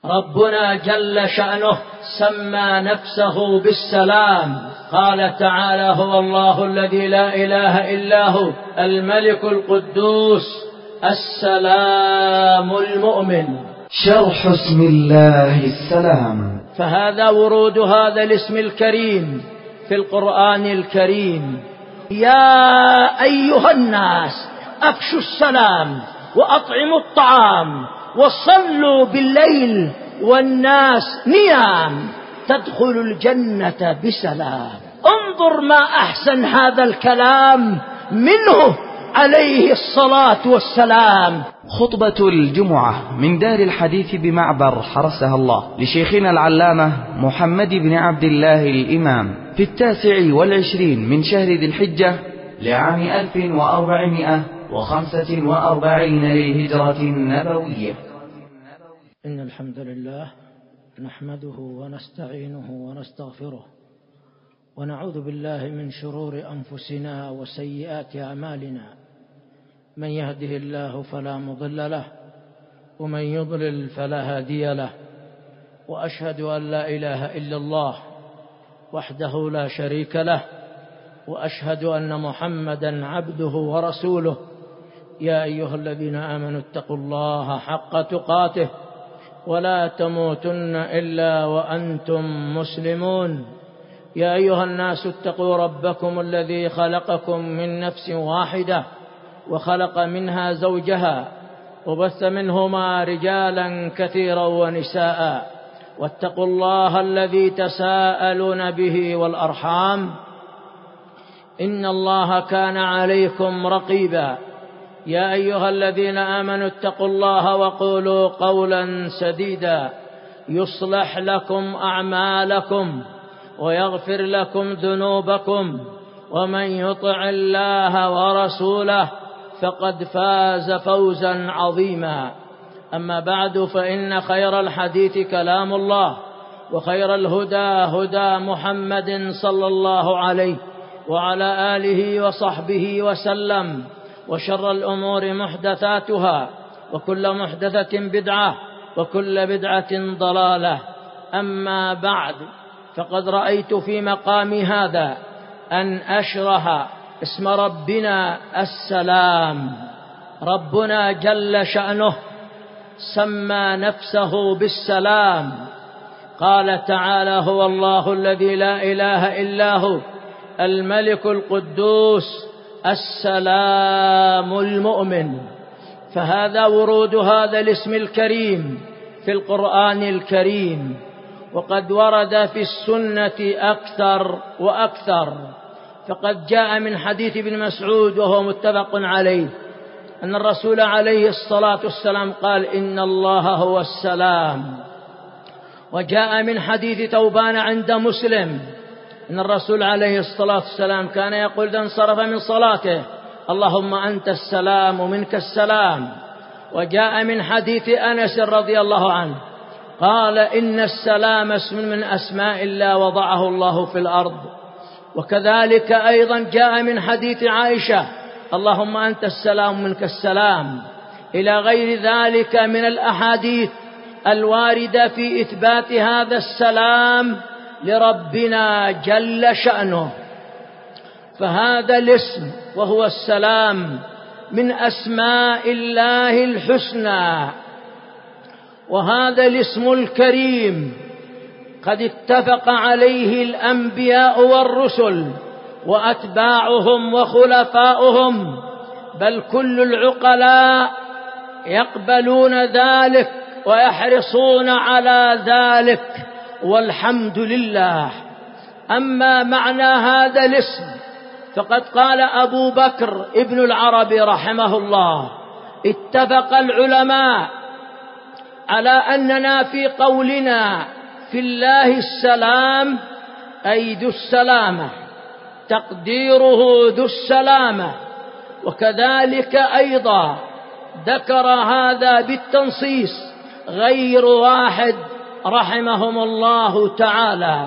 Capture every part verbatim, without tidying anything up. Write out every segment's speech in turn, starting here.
ربنا جل شأنه سمى نفسه بالسلام، قال تعالى: هو الله الذي لا إله إلا هو الملك القدوس السلام المؤمن. شرح اسم الله السلام. فهذا ورود هذا الاسم الكريم في القرآن الكريم. يا أيها الناس أفشوا السلام وأطعموا الطعام وصلوا بالليل والناس نيام تدخلوا الجنة بسلام. انظر ما أحسن هذا الكلام منه عليه الصلاة والسلام. خطبة الجمعة من دار الحديث بمعبر حرسها الله لشيخنا العلامة محمد بن عبد الله الإمام في التاسع والعشرين من شهر ذي الحجة لعام ألف وأربعمائة وخمسة وأربعين للهجرة النبوية. إن الحمد لله نحمده ونستعينه ونستغفره ونعوذ بالله من شرور أنفسنا وسيئات أعمالنا. من يهده الله فلا مضل له ومن يضلل فلا هادي له، وأشهد أن لا إله إلا الله وحده لا شريك له، وأشهد أن محمدا عبده ورسوله. يا أيها الذين آمنوا اتقوا الله حق تقاته ولا تموتن إلا وأنتم مسلمون. يا أيها الناس اتقوا ربكم الذي خلقكم من نفس واحدة وخلق منها زوجها وبث منهما رجالا كثيرا ونساء، واتقوا الله الذي تساءلون به والأرحام إن الله كان عليكم رقيبا. يا أيها الذين آمنوا اتقوا الله وقولوا قولا سديدا يصلح لكم أعمالكم ويغفر لكم ذنوبكم، ومن يطع الله ورسوله فقد فاز فوزا عظيما. أما بعد، فإن خير الحديث كلام الله، وخير الهدى هدى محمد صلى الله عليه وعلى آله وصحبه وسلم، وشر الأمور محدثاتها، وكل محدثة بدعة، وكل بدعة ضلالة. أما بعد، فقد رأيت في مقامي هذا أن أشرح اسم ربنا السلام. ربنا جل شأنه سمى نفسه بالسلام، قال تعالى: هو الله الذي لا إله إلا هو الملك القدوس السلام المؤمن. فهذا ورود هذا الاسم الكريم في القرآن الكريم، وقد ورد في السنة أكثر وأكثر. فقد جاء من حديث ابن مسعود وهو متفق عليه أن الرسول عليه الصلاة والسلام قال: إن الله هو السلام. وجاء من حديث ثوبان عند مسلم أن الرسول عليه الصلاة والسلام كان يقول إذا انصرف من صلاته: اللهم أنت السلام ومنك السلام. وجاء من حديث أنس رضي الله عنه قال: إن السلام اسم من أسماء الله وضعه الله في الأرض. وكذلك أيضا جاء من حديث عائشة: اللهم أنت السلام منك السلام، إلى غير ذلك من الأحاديث الواردة في إثبات هذا السلام لربنا جل شأنه. فهذا الاسم وهو السلام من أسماء الله الحسنى، وهذا الاسم الكريم قد اتفق عليه الأنبياء والرسل وأتباعهم وخلفاؤهم، بل كل العقلاء يقبلون ذلك ويحرصون على ذلك، والحمد لله. أما معنى هذا الاسم فقد قال أبو بكر ابن العربي رحمه الله: اتفق العلماء على أننا في قولنا في الله السلام أي ذو السلامة، تقديره ذو السلامة. وكذلك أيضا ذكر هذا بالتنصيص غير واحد رحمهم الله تعالى.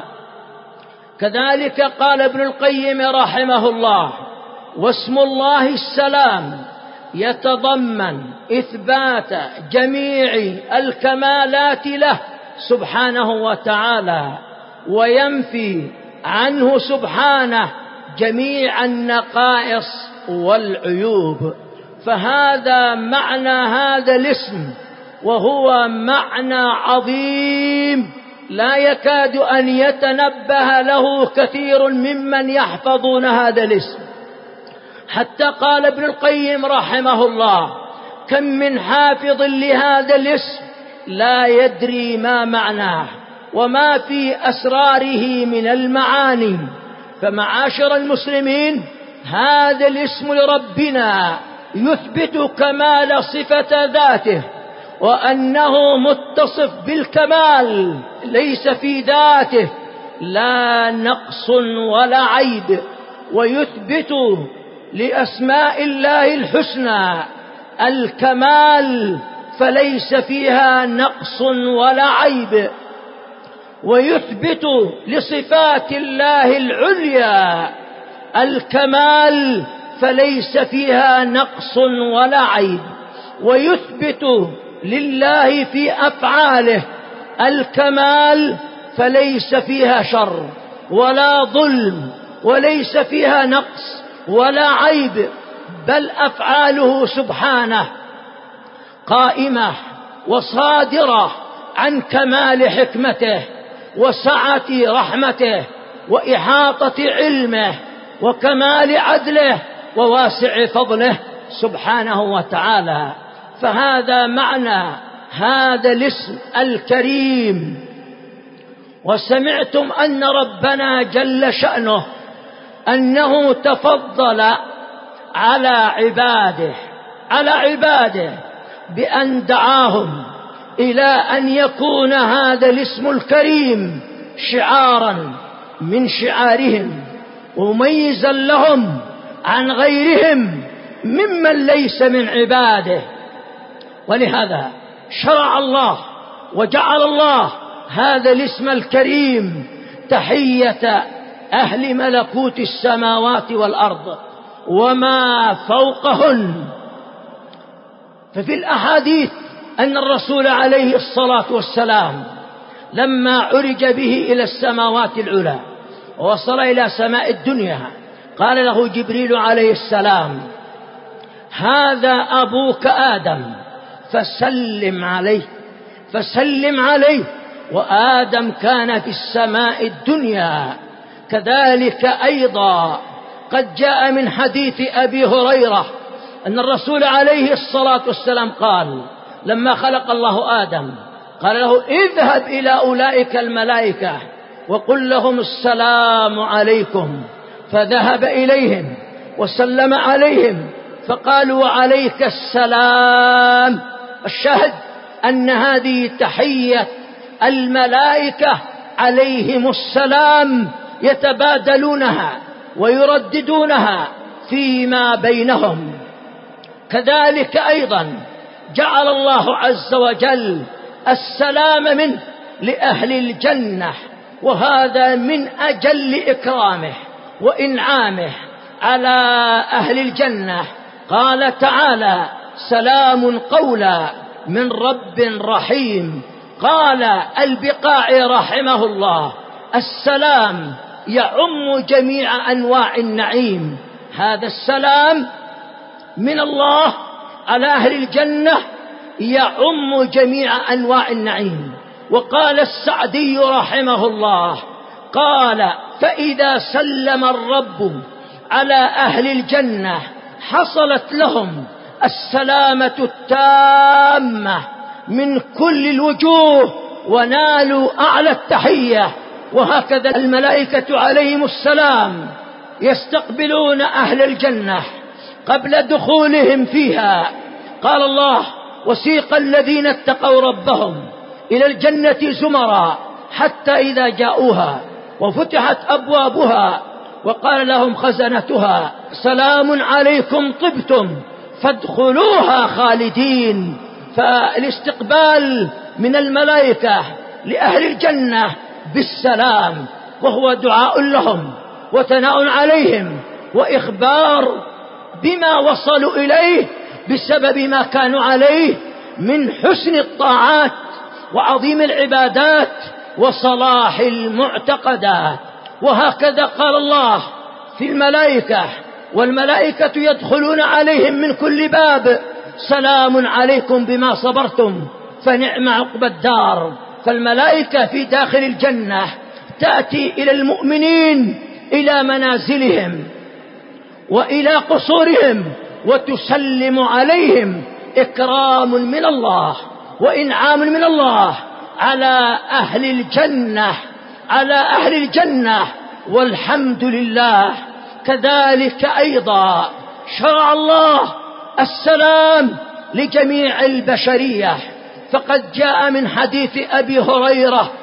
كذلك قال ابن القيم رحمه الله: واسم الله السلام يتضمن إثبات جميع الكمالات له سبحانه وتعالى، وينفي عنه سبحانه جميع النقائص والعيوب. فهذا معنى هذا الاسم، وهو معنى عظيم لا يكاد أن يتنبه له كثير ممن يحفظون هذا الاسم. حتى قال ابن القيم رحمه الله: كم من حافظ لهذا الاسم لا يدري ما معناه وما في أسراره من المعاني. فمعاشر المسلمين، هذا الاسم لربنا يثبت كمال صفة ذاته، وأنه متصف بالكمال، ليس في ذاته لا نقص ولا عيب. ويثبت لأسماء الله الحسنى الكمال، فليس فيها نقص ولا عيب. ويثبت لصفات الله العليا الكمال، فليس فيها نقص ولا عيب. ويثبت لله في أفعاله الكمال، فليس فيها شر ولا ظلم، وليس فيها نقص ولا عيب، بل أفعاله سبحانه قائمة وصادرة عن كمال حكمته وسعة رحمته وإحاطة علمه وكمال عدله وواسع فضله سبحانه وتعالى. فهذا معنى هذا الاسم الكريم. وسمعتم أن ربنا جل شأنه أنه تفضل على عباده على عباده بأن دعاهم إلى أن يكون هذا الاسم الكريم شعارا من شعارهم، ومميزا لهم عن غيرهم ممن ليس من عباده. ولهذا شرع الله وجعل الله هذا الاسم الكريم تحية أهل ملكوت السماوات والأرض وما فوقهن. ففي الأحاديث أن الرسول عليه الصلاة والسلام لما عرج به إلى السماوات العلى ووصل إلى سماء الدنيا، قال له جبريل عليه السلام: هذا أبوك آدم فسلم عليه فسلم عليه. وآدم كان في السماء الدنيا. كذلك أيضا قد جاء من حديث أبي هريرة أن الرسول عليه الصلاة والسلام قال لما خلق الله آدم، قال له: اذهب إلى أولئك الملائكة وقل لهم السلام عليكم. فذهب إليهم وسلم عليهم فقالوا: وعليك السلام. الشاهد أن هذه تحية الملائكة عليهم السلام، يتبادلونها ويرددونها فيما بينهم. كذلك أيضا جعل الله عز وجل السلام منه لأهل الجنة، وهذا من أجل إكرامه وإنعامه على أهل الجنة. قال تعالى: سلام قولا من رب رحيم. قال البقاعي رحمه الله: السلام يعم جميع أنواع النعيم. هذا السلام من الله على أهل الجنة يعم جميع أنواع النعيم. وقال السعدي رحمه الله: قال: فإذا سلم الرب على أهل الجنة حصلت لهم السلامة التامة من كل الوجوه ونالوا أعلى التحية. وهكذا الملائكة عليهم السلام يستقبلون أهل الجنة قبل دخولهم فيها. قال الله: وسيق الذين اتقوا ربهم إلى الجنة زمرا حتى إذا جاءوها وفتحت أبوابها وقال لهم خزنتها: سلام عليكم طبتم فادخلوها خالدين. فالاستقبال من الملائكة لأهل الجنة بالسلام، وهو دعاء لهم وثناء عليهم وإخبار بما وصلوا إليه بسبب ما كانوا عليه من حسن الطاعات وعظيم العبادات وصلاح المعتقدات. وهكذا قال الله في الملائكة: والملائكة يدخلون عليهم من كل باب سلام عليكم بما صبرتم فنعم عقبى الدار. فالملائكة في داخل الجنة تأتي إلى المؤمنين إلى منازلهم وإلى قصورهم وتسلم عليهم إكرام من الله وإنعام من الله على أهل الجنة على أهل الجنة والحمد لله. كذلك أيضا شرع الله السلام لجميع البشرية، فقد جاء من حديث أبي هريرة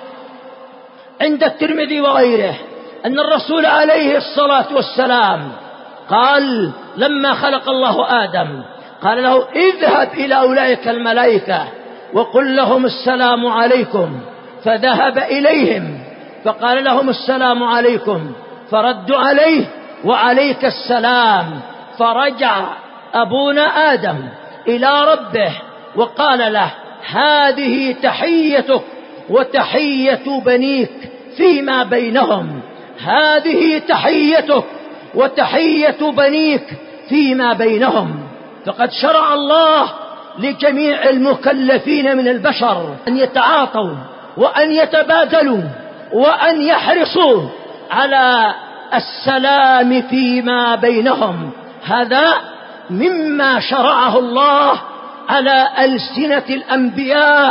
عند الترمذي وغيره أن الرسول عليه الصلاة والسلام قال لما خلق الله آدم قال له: اذهب إلى أولئك الملائكة وقل لهم السلام عليكم. فذهب إليهم فقال لهم السلام عليكم، فردوا عليه: وعليك السلام. فرجع أبونا آدم إلى ربه وقال له: هذه تحيتك وتحية بنيك فيما بينهم، هذه تحيتك وتحية بنيك فيما بينهم. فقد شرع الله لجميع المكلفين من البشر أن يتعاطوا وأن يتبادلوا وأن يحرصوا على السلام فيما بينهم. هذا مما شرعه الله على ألسنة الأنبياء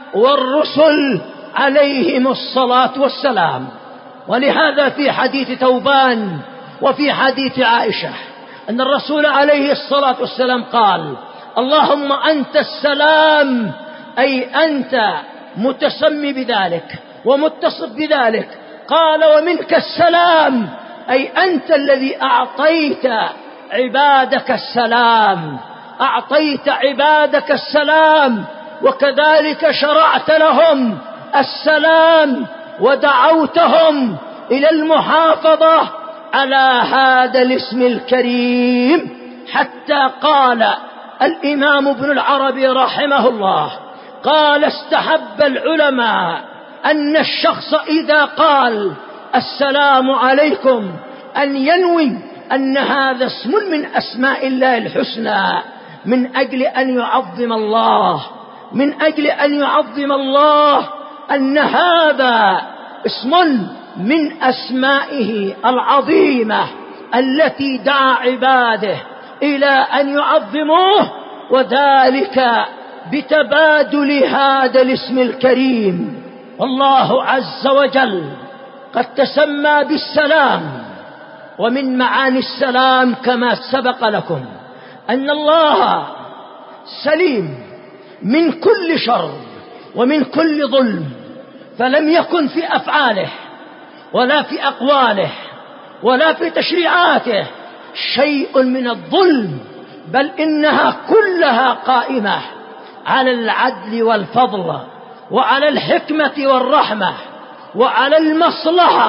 والرسل عليهم الصلاة والسلام. ولهذا في حديث ثوبان وفي حديث عائشة أن الرسول عليه الصلاة والسلام قال: اللهم أنت السلام، أي أنت متسمي بذلك ومتصف بذلك. قال: ومنك السلام، أي أنت الذي أعطيت عبادك السلام أعطيت عبادك السلام وكذلك شرعت لهم السلام ودعوتهم إلى المحافظة على هذا الاسم الكريم. حتى قال الإمام ابن العربي رحمه الله قال: استحب العلماء أن الشخص إذا قال السلام عليكم أن ينوي أن هذا اسم من أسماء الله الحسنى، من أجل أن يعظم الله من أجل أن يعظم الله أن هذا اسم من أسمائه العظيمة التي دعا عباده إلى أن يعظموه، وذلك بتبادل هذا الاسم الكريم. والله عز وجل قد تسمى بالسلام، ومن معاني السلام كما سبق لكم أن الله سليم من كل شر ومن كل ظلم، فلم يكن في أفعاله ولا في أقواله ولا في تشريعاته شيء من الظلم، بل إنها كلها قائمة على العدل والفضل وعلى الحكمة والرحمة وعلى المصلحة.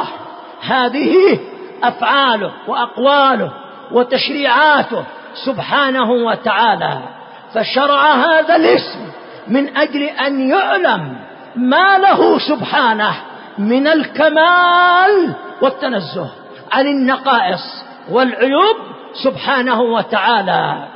هذه أفعاله وأقواله وتشريعاته سبحانه وتعالى، فشرع هذا الاسم من أجل أن يعلم ما له سبحانه من الكمال والتنزه عن النقائص والعيوب سبحانه وتعالى.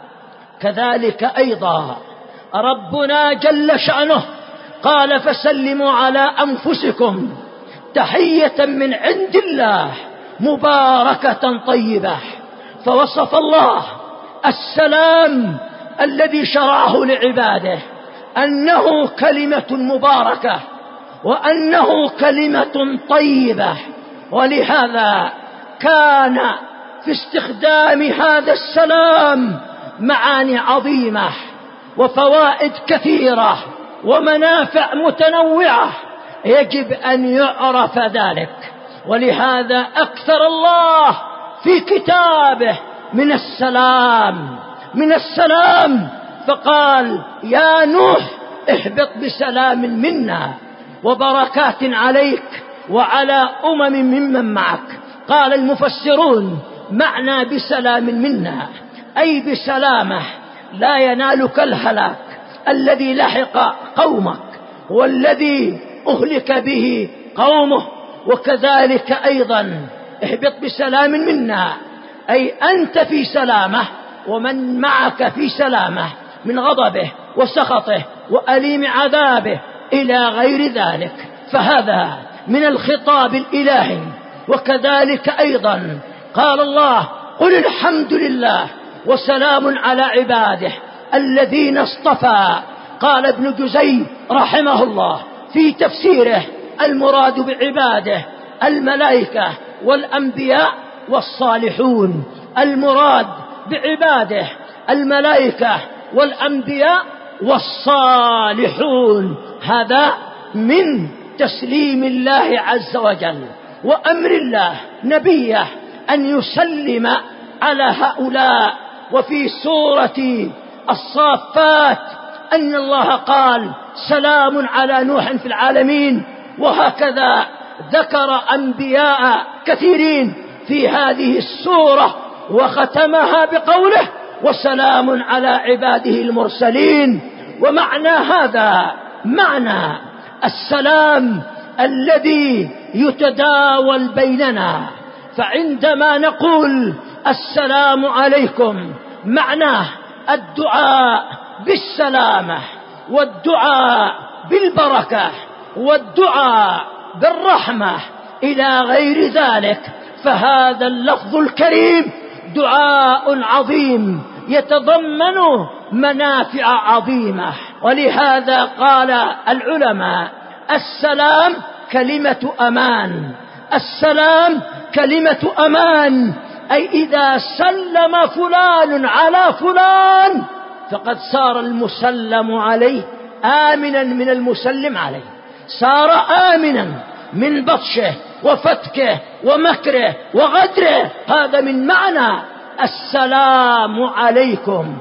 كذلك أيضا ربنا جل شأنه قال: فسلموا على أنفسكم تحية من عند الله مباركة طيبة. فوصف الله السلام الذي شرعه لعباده أنه كلمة مباركة وأنه كلمة طيبة، ولهذا كان في استخدام هذا السلام معاني عظيمة وفوائد كثيرة ومنافع متنوعة يجب أن يعرف ذلك. ولهذا أكثر الله في كتابه من السلام من السلام فقال: يا نوح اهبط بسلام منا وبركات عليك وعلى أمم ممن معك. قال المفسرون: معنى بسلام منا أي بسلامة لا ينالك الهلاك الذي لحق قومك هو الذي أهلك به قومه. وكذلك أيضا اهبط بسلام منا، أي أنت في سلامة ومن معك في سلامة من غضبه وسخطه وأليم عذابه إلى غير ذلك. فهذا من الخطاب الإلهي. وكذلك أيضا قال الله: قل الحمد لله وسلام على عباده الذين اصطفى. قال ابن جزي رحمه الله في تفسيره: المراد بعباده الملائكة والأنبياء والصالحون. المراد بعباده الملائكة والأنبياء والصالحون. هذا من تسليم الله عز وجل وأمر الله نبيه أن يسلم على هؤلاء. وفي سورة الصافات أن الله قال: سلام على نوح في العالمين. وهكذا ذكر أنبياء كثيرين في هذه السورة وختمها بقوله: وسلام على عباده المرسلين. ومعنى هذا معنى السلام الذي يتداول بيننا. فعندما نقول السلام عليكم معناه الدعاء بالسلامة والدعاء بالبركة والدعاء بالرحمة إلى غير ذلك. فهذا اللفظ الكريم دعاء عظيم يتضمن منافع عظيمة. ولهذا قال العلماء: السلام كلمة أمان. السلام كلمة أمان، أي إذا سلم فلان على فلان فقد صار المسلم عليه آمنا من المسلم عليه، صار آمنا من بطشه وفتكه ومكره وغدره. هذا من معنى السلام عليكم.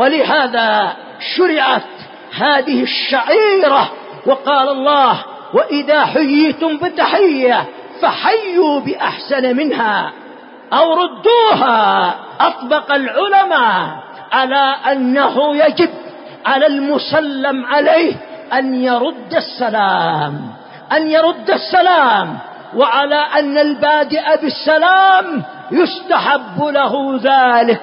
ولهذا شرعت هذه الشعيرة. وقال الله: وإذا حييتم بتحية فحيوا بأحسن منها أو ردوها. أطبق العلماء على أنه يجب على المسلم عليه أن يرد السلام، أن يرد السلام، وعلى أن البادئ بالسلام يستحب له ذلك،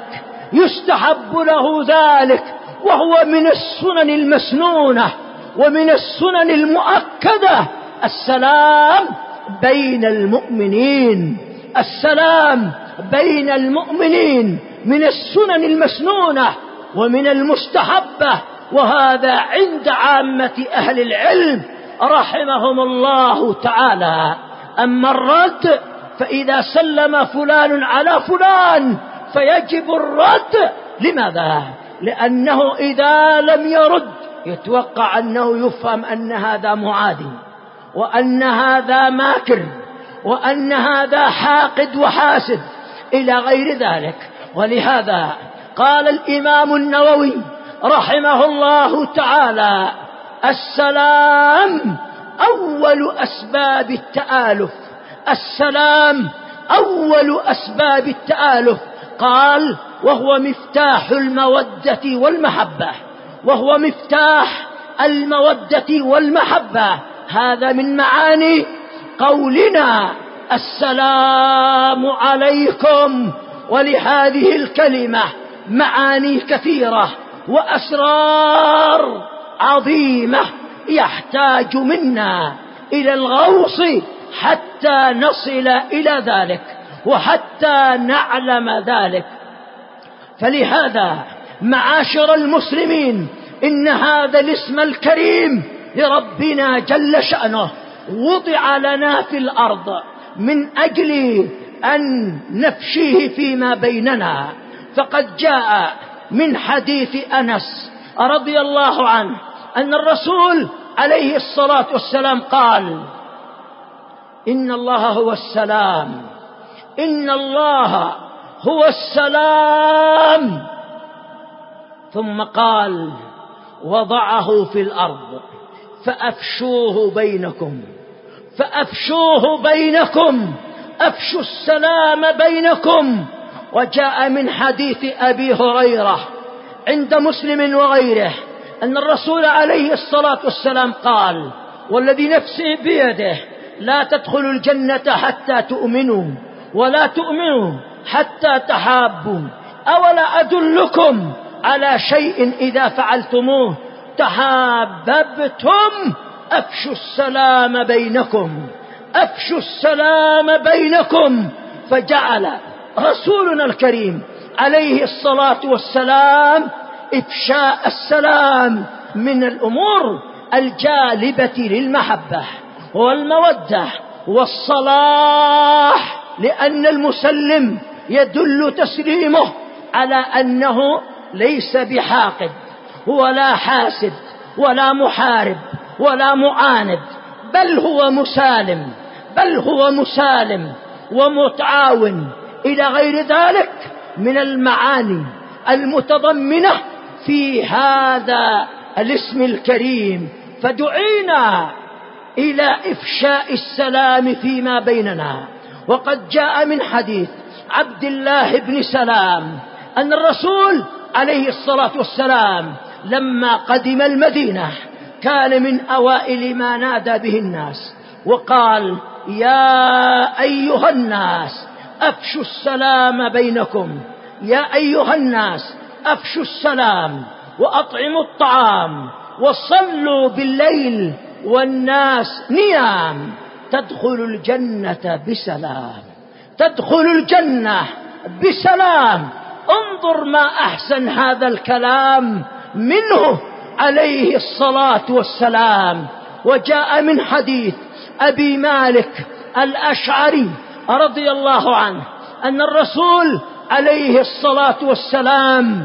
يستحب له ذلك. وهو من السنن المسنونة ومن السنن المؤكدة. السلام بين المؤمنين، السلام بين المؤمنين من السنن المسنونة ومن المستحبة. وهذا عند عامة أهل العلم رحمهم الله تعالى. أما الرد فإذا سلم فلان على فلان فيجب الرد. لماذا؟ لأنه إذا لم يرد يتوقع أنه يفهم أن هذا معادي، وأن هذا ماكر، وأن هذا حاقد وحاسد إلى غير ذلك. ولهذا قال الإمام النووي رحمه الله تعالى: السلام أول أسباب التآلف. السلام أول أسباب التآلف. قال: وهو مفتاح المودة والمحبة، وهو مفتاح المودة والمحبة. هذا من معاني قولنا السلام عليكم. ولهذه الكلمة معاني كثيرة وأسرار عظيمة يحتاج منا إلى الغوص حتى نصل إلى ذلك وحتى نعلم ذلك. فلهذا معاشر المسلمين، إن هذا الاسم الكريم لربنا جل شأنه وضع لنا في الأرض من أجل أن نفشيه فيما بيننا. فقد جاء من حديث أنس رضي الله عنه أن الرسول عليه الصلاة والسلام قال: إن الله هو السلام، إن الله هو السلام. ثم قال: وضعه في الأرض فأفشوه بينكم، فأفشوه بينكم، أفشوا السلام بينكم. وجاء من حديث أبي هريرة عند مسلم وغيره أن الرسول عليه الصلاة والسلام قال: والذي نفسي بيده لا تدخلوا الجنة حتى تؤمنوا ولا تؤمنوا حتى تحابوا، أولا أدلكم على شيء إذا فعلتموه تحاببتم؟ أفشوا السلام بينكم، أفشوا السلام بينكم. فجعل رسولنا الكريم عليه الصلاة والسلام إفشاء السلام من الأمور الجالبة للمحبة والمودة والصلاح، لأن المسلم يدل تسليمه على أنه ليس بحاقد ولا حاسد ولا محارب ولا معاند، بل هو مسالم، بل هو مسالم ومتعاون إلى غير ذلك من المعاني المتضمنة في هذا الاسم الكريم. فدعينا إلى إفشاء السلام فيما بيننا. وقد جاء من حديث عبد الله بن سلام أن الرسول عليه الصلاة والسلام لما قدم المدينة كان من أوائل ما نادى به الناس وقال: يا أيها الناس أفشوا السلام بينكم، يا أيها الناس أفشوا السلام وأطعموا الطعام وصلوا بالليل والناس نيام، تدخل الجنة بسلام، تدخل الجنة بسلام. انظر ما أحسن هذا الكلام منه عليه الصلاة والسلام. وجاء من حديث أبي مالك الأشعري رضي الله عنه أن الرسول عليه الصلاة والسلام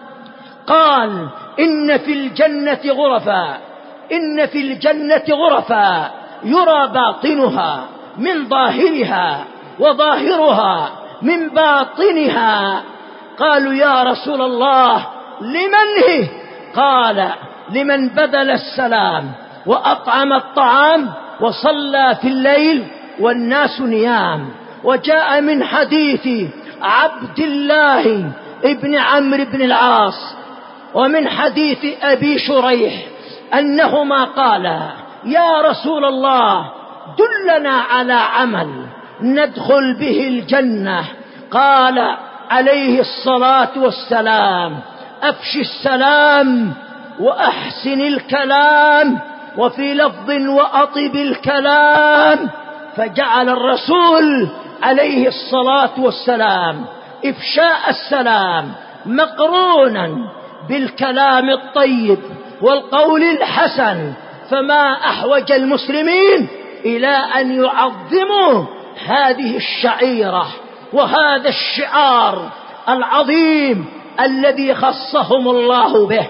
قال: إن في الجنة غرفا، إن في الجنة غرفا يرى باطنها من ظاهرها وظاهرها من باطنها. قالوا: يا رسول الله لمن هي؟ قال: لمن بذل السلام وأطعم الطعام وصلى في الليل والناس نيام. وجاء من حديث عبد الله ابن عمرو بن العاص ومن حديث أبي شريح أنهما قالا: يا رسول الله دلنا على عمل ندخل به الجنة. قال عليه الصلاة والسلام: أفش السلام وأحسن الكلام، وفي لفظ وأطب الكلام. فجعل الرسول عليه الصلاة والسلام إفشاء السلام مقرونا بالكلام الطيب والقول الحسن. فما أحوج المسلمين إلى أن يعظموا هذه الشعيرة وهذا الشعار العظيم الذي خصهم الله به،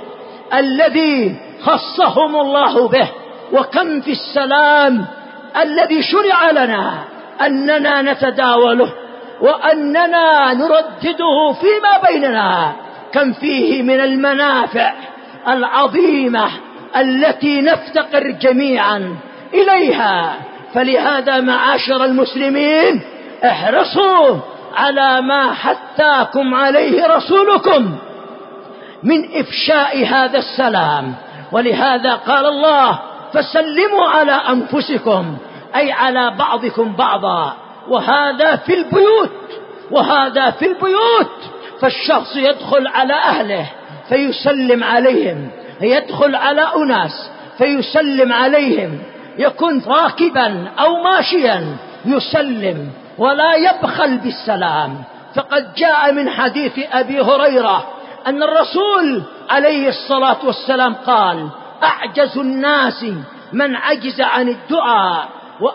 الذي خصهم الله به. وكم في السلام الذي شرع لنا أننا نتداوله وأننا نردده فيما بيننا، كم فيه من المنافع العظيمة التي نفتقر جميعا إليها. فلهذا معاشر المسلمين احرصوا على ما حثاكم عليه رسولكم من إفشاء هذا السلام. ولهذا قال الله: فسلموا على أنفسكم، أي على بعضكم بعضا. وهذا في البيوت، وهذا في البيوت. فالشخص يدخل على أهله فيسلم عليهم، يدخل على أناس فيسلم عليهم، يكون راكبا أو ماشيا يسلم ولا يبخل بالسلام. فقد جاء من حديث أبي هريرة أن الرسول عليه الصلاة والسلام قال: أعجز الناس من عجز عن الدعاء،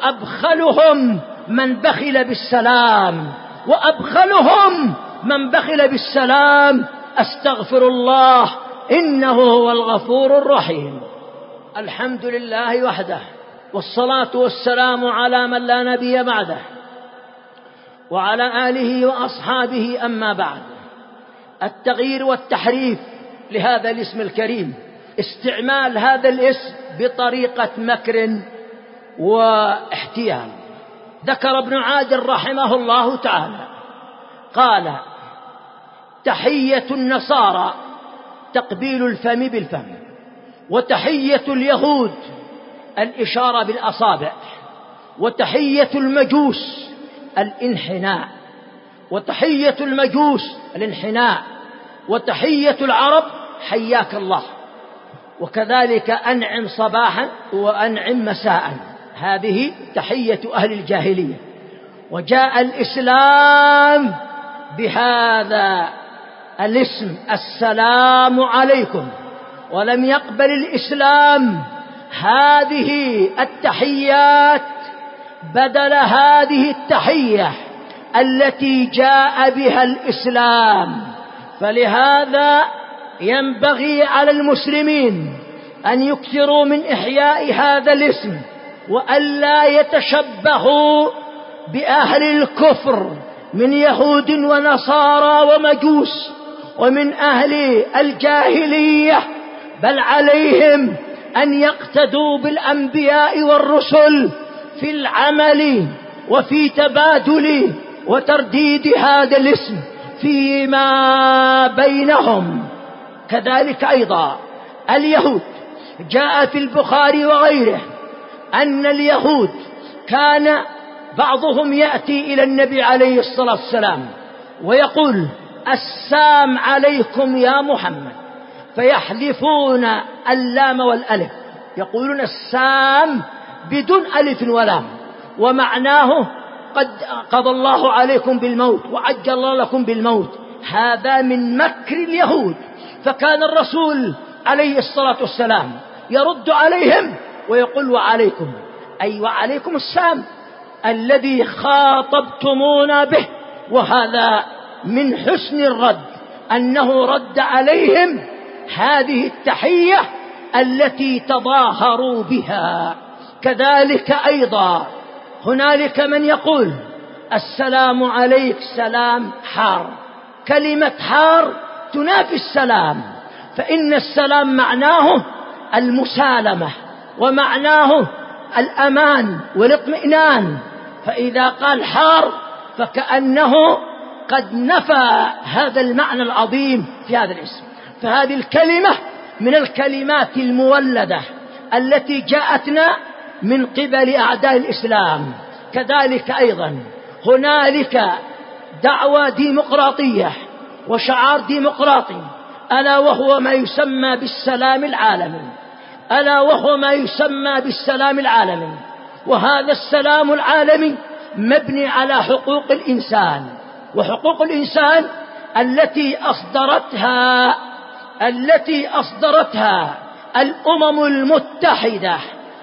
وأبخلهم من بخل بالسلام، وأبخلهم من بخل بالسلام. أستغفر الله إنه هو الغفور الرحيم. الحمد لله وحده، والصلاة والسلام على من لا نبي بعده، وعلى آله وأصحابه. أما بعد، التغيير والتحريف لهذا الاسم الكريم، استعمال هذا الاسم بطريقة مكر واحتيال. ذكر ابن عادل رحمه الله تعالى قال: تحية النصارى تقبيل الفم بالفم، وتحية اليهود الإشارة بالأصابع، وتحية المجوس الانحناء، وتحية المجوس الانحناء، وتحية العرب حياك الله، وكذلك أنعم صباحا وأنعم مساء، هذه تحية أهل الجاهلية. وجاء الإسلام بهذا الاسم السلام عليكم، ولم يقبل الإسلام هذه التحيات بدل هذه التحية التي جاء بها الإسلام. فلهذا ينبغي على المسلمين أن يكثروا من إحياء هذا الاسم، وألا يتشبهوا بأهل الكفر من يهود ونصارى ومجوس ومن أهل الجاهلية، بل عليهم أن يقتدوا بالأنبياء والرسل في العمل وفي تبادل وترديد هذا الاسم فيما بينهم. كذلك أيضا اليهود، جاء في البخاري وغيره أن اليهود كان بعضهم يأتي إلى النبي عليه الصلاة والسلام ويقول السام عليكم يا محمد، فيحذفون اللام والألف، يقولون السام بدون ألف ولام، ومعناه قد قضى الله عليكم بالموت وعجل الله لكم بالموت. هذا من مكر اليهود. فكان الرسول عليه الصلاة والسلام يرد عليهم ويقول وعليكم، أي وعليكم السام الذي خاطبتمونا به. وهذا من حسن الرد أنه رد عليهم هذه التحية التي تظاهروا بها. كذلك أيضا هنالك من يقول السلام عليك سلام حار، كلمة حار تنافي السلام، فإن السلام معناه المسالمة ومعناه الأمان والاطمئنان، فإذا قال حار فكأنه قد نفى هذا المعنى العظيم في هذا الاسم. فهذه الكلمة من الكلمات المولدة التي جاءتنا من قبل أعداء الإسلام. كذلك أيضا هنالك دعوة ديمقراطية وشعار ديمقراطي، ألا وهو ما يسمى بالسلام العالمي، ألا وهو ما يسمى بالسلام العالمي. وهذا السلام العالمي مبني على حقوق الإنسان، وحقوق الإنسان التي أصدرتها التي أصدرتها الأمم المتحدة.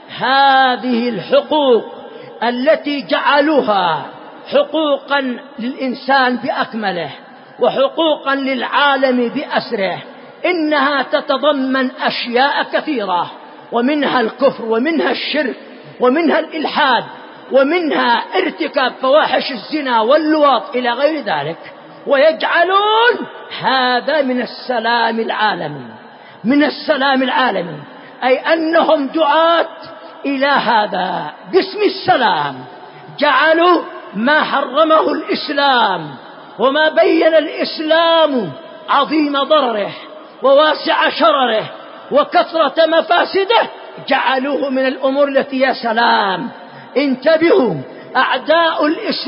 هذه الحقوق التي جعلوها حقوقا للإنسان بأكمله وحقوقا للعالم بأسره، إنها تتضمن أشياء كثيرة، ومنها الكفر ومنها الشرك ومنها الإلحاد ومنها ارتكاب فواحش الزنا واللواط إلى غير ذلك. ويجعلون هذا من السلام العالمي، من السلام العالمي، أي أنهم دعاة إلى هذا باسم السلام. جعلوا ما حرمه الإسلام وما بين الإسلام عظيم ضرره وواسع شرره وكثرة مفاسده، جعلوه من الأمور التي يا سلام. انتبهوا، أعداء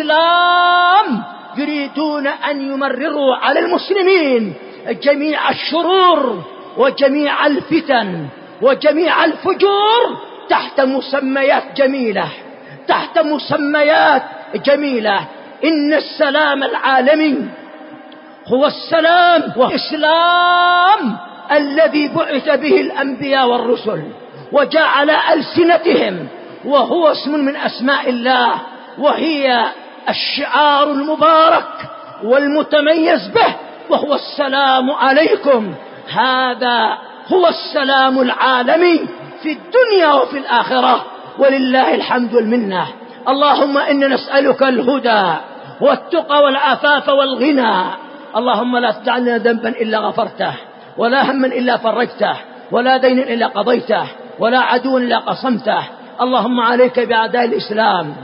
الإسلام يريدون أن يمرروا على المسلمين جميع الشرور وجميع الفتن وجميع الفجور تحت مسميات جميلة، تحت مسميات جميلة. إن السلام العالمي هو السلام والإسلام الذي بعث به الأنبياء والرسل وجاء على ألسنتهم، وهو اسم من أسماء الله، وهي الشعار المبارك والمتميز به، وهو السلام عليكم. هذا هو السلام العالمي في الدنيا وفي الآخرة، ولله الحمد والمنة. اللهم إنا نسألك الهدى والتقى والعفاف والغنى. اللهم لا تدع لنا ذنبا إلا غفرته، ولا هما إلا فرجته، ولا دينا إلا قضيته، ولا عدوا إلا قصمته. اللهم عليك بأعداء الإسلام،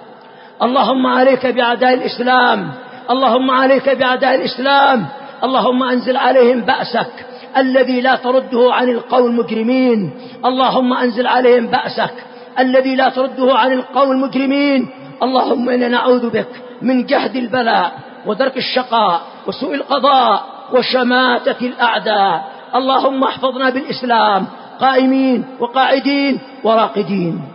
اللهم عليك بأعداء الإسلام، اللهم عليك بأعداء الإسلام. اللهم أنزل عليهم بأسك الذي لا ترده عن القوم المجرمين. اللهم أنزل عليهم بأسك الذي لا ترده عن القوم المجرمين. اللهم إنا نعوذ بك من جهد البلاء ودرك الشقاء وسوء القضاء وشماتة الأعداء. اللهم احفظنا بالإسلام قائمين وقاعدين وراقدين.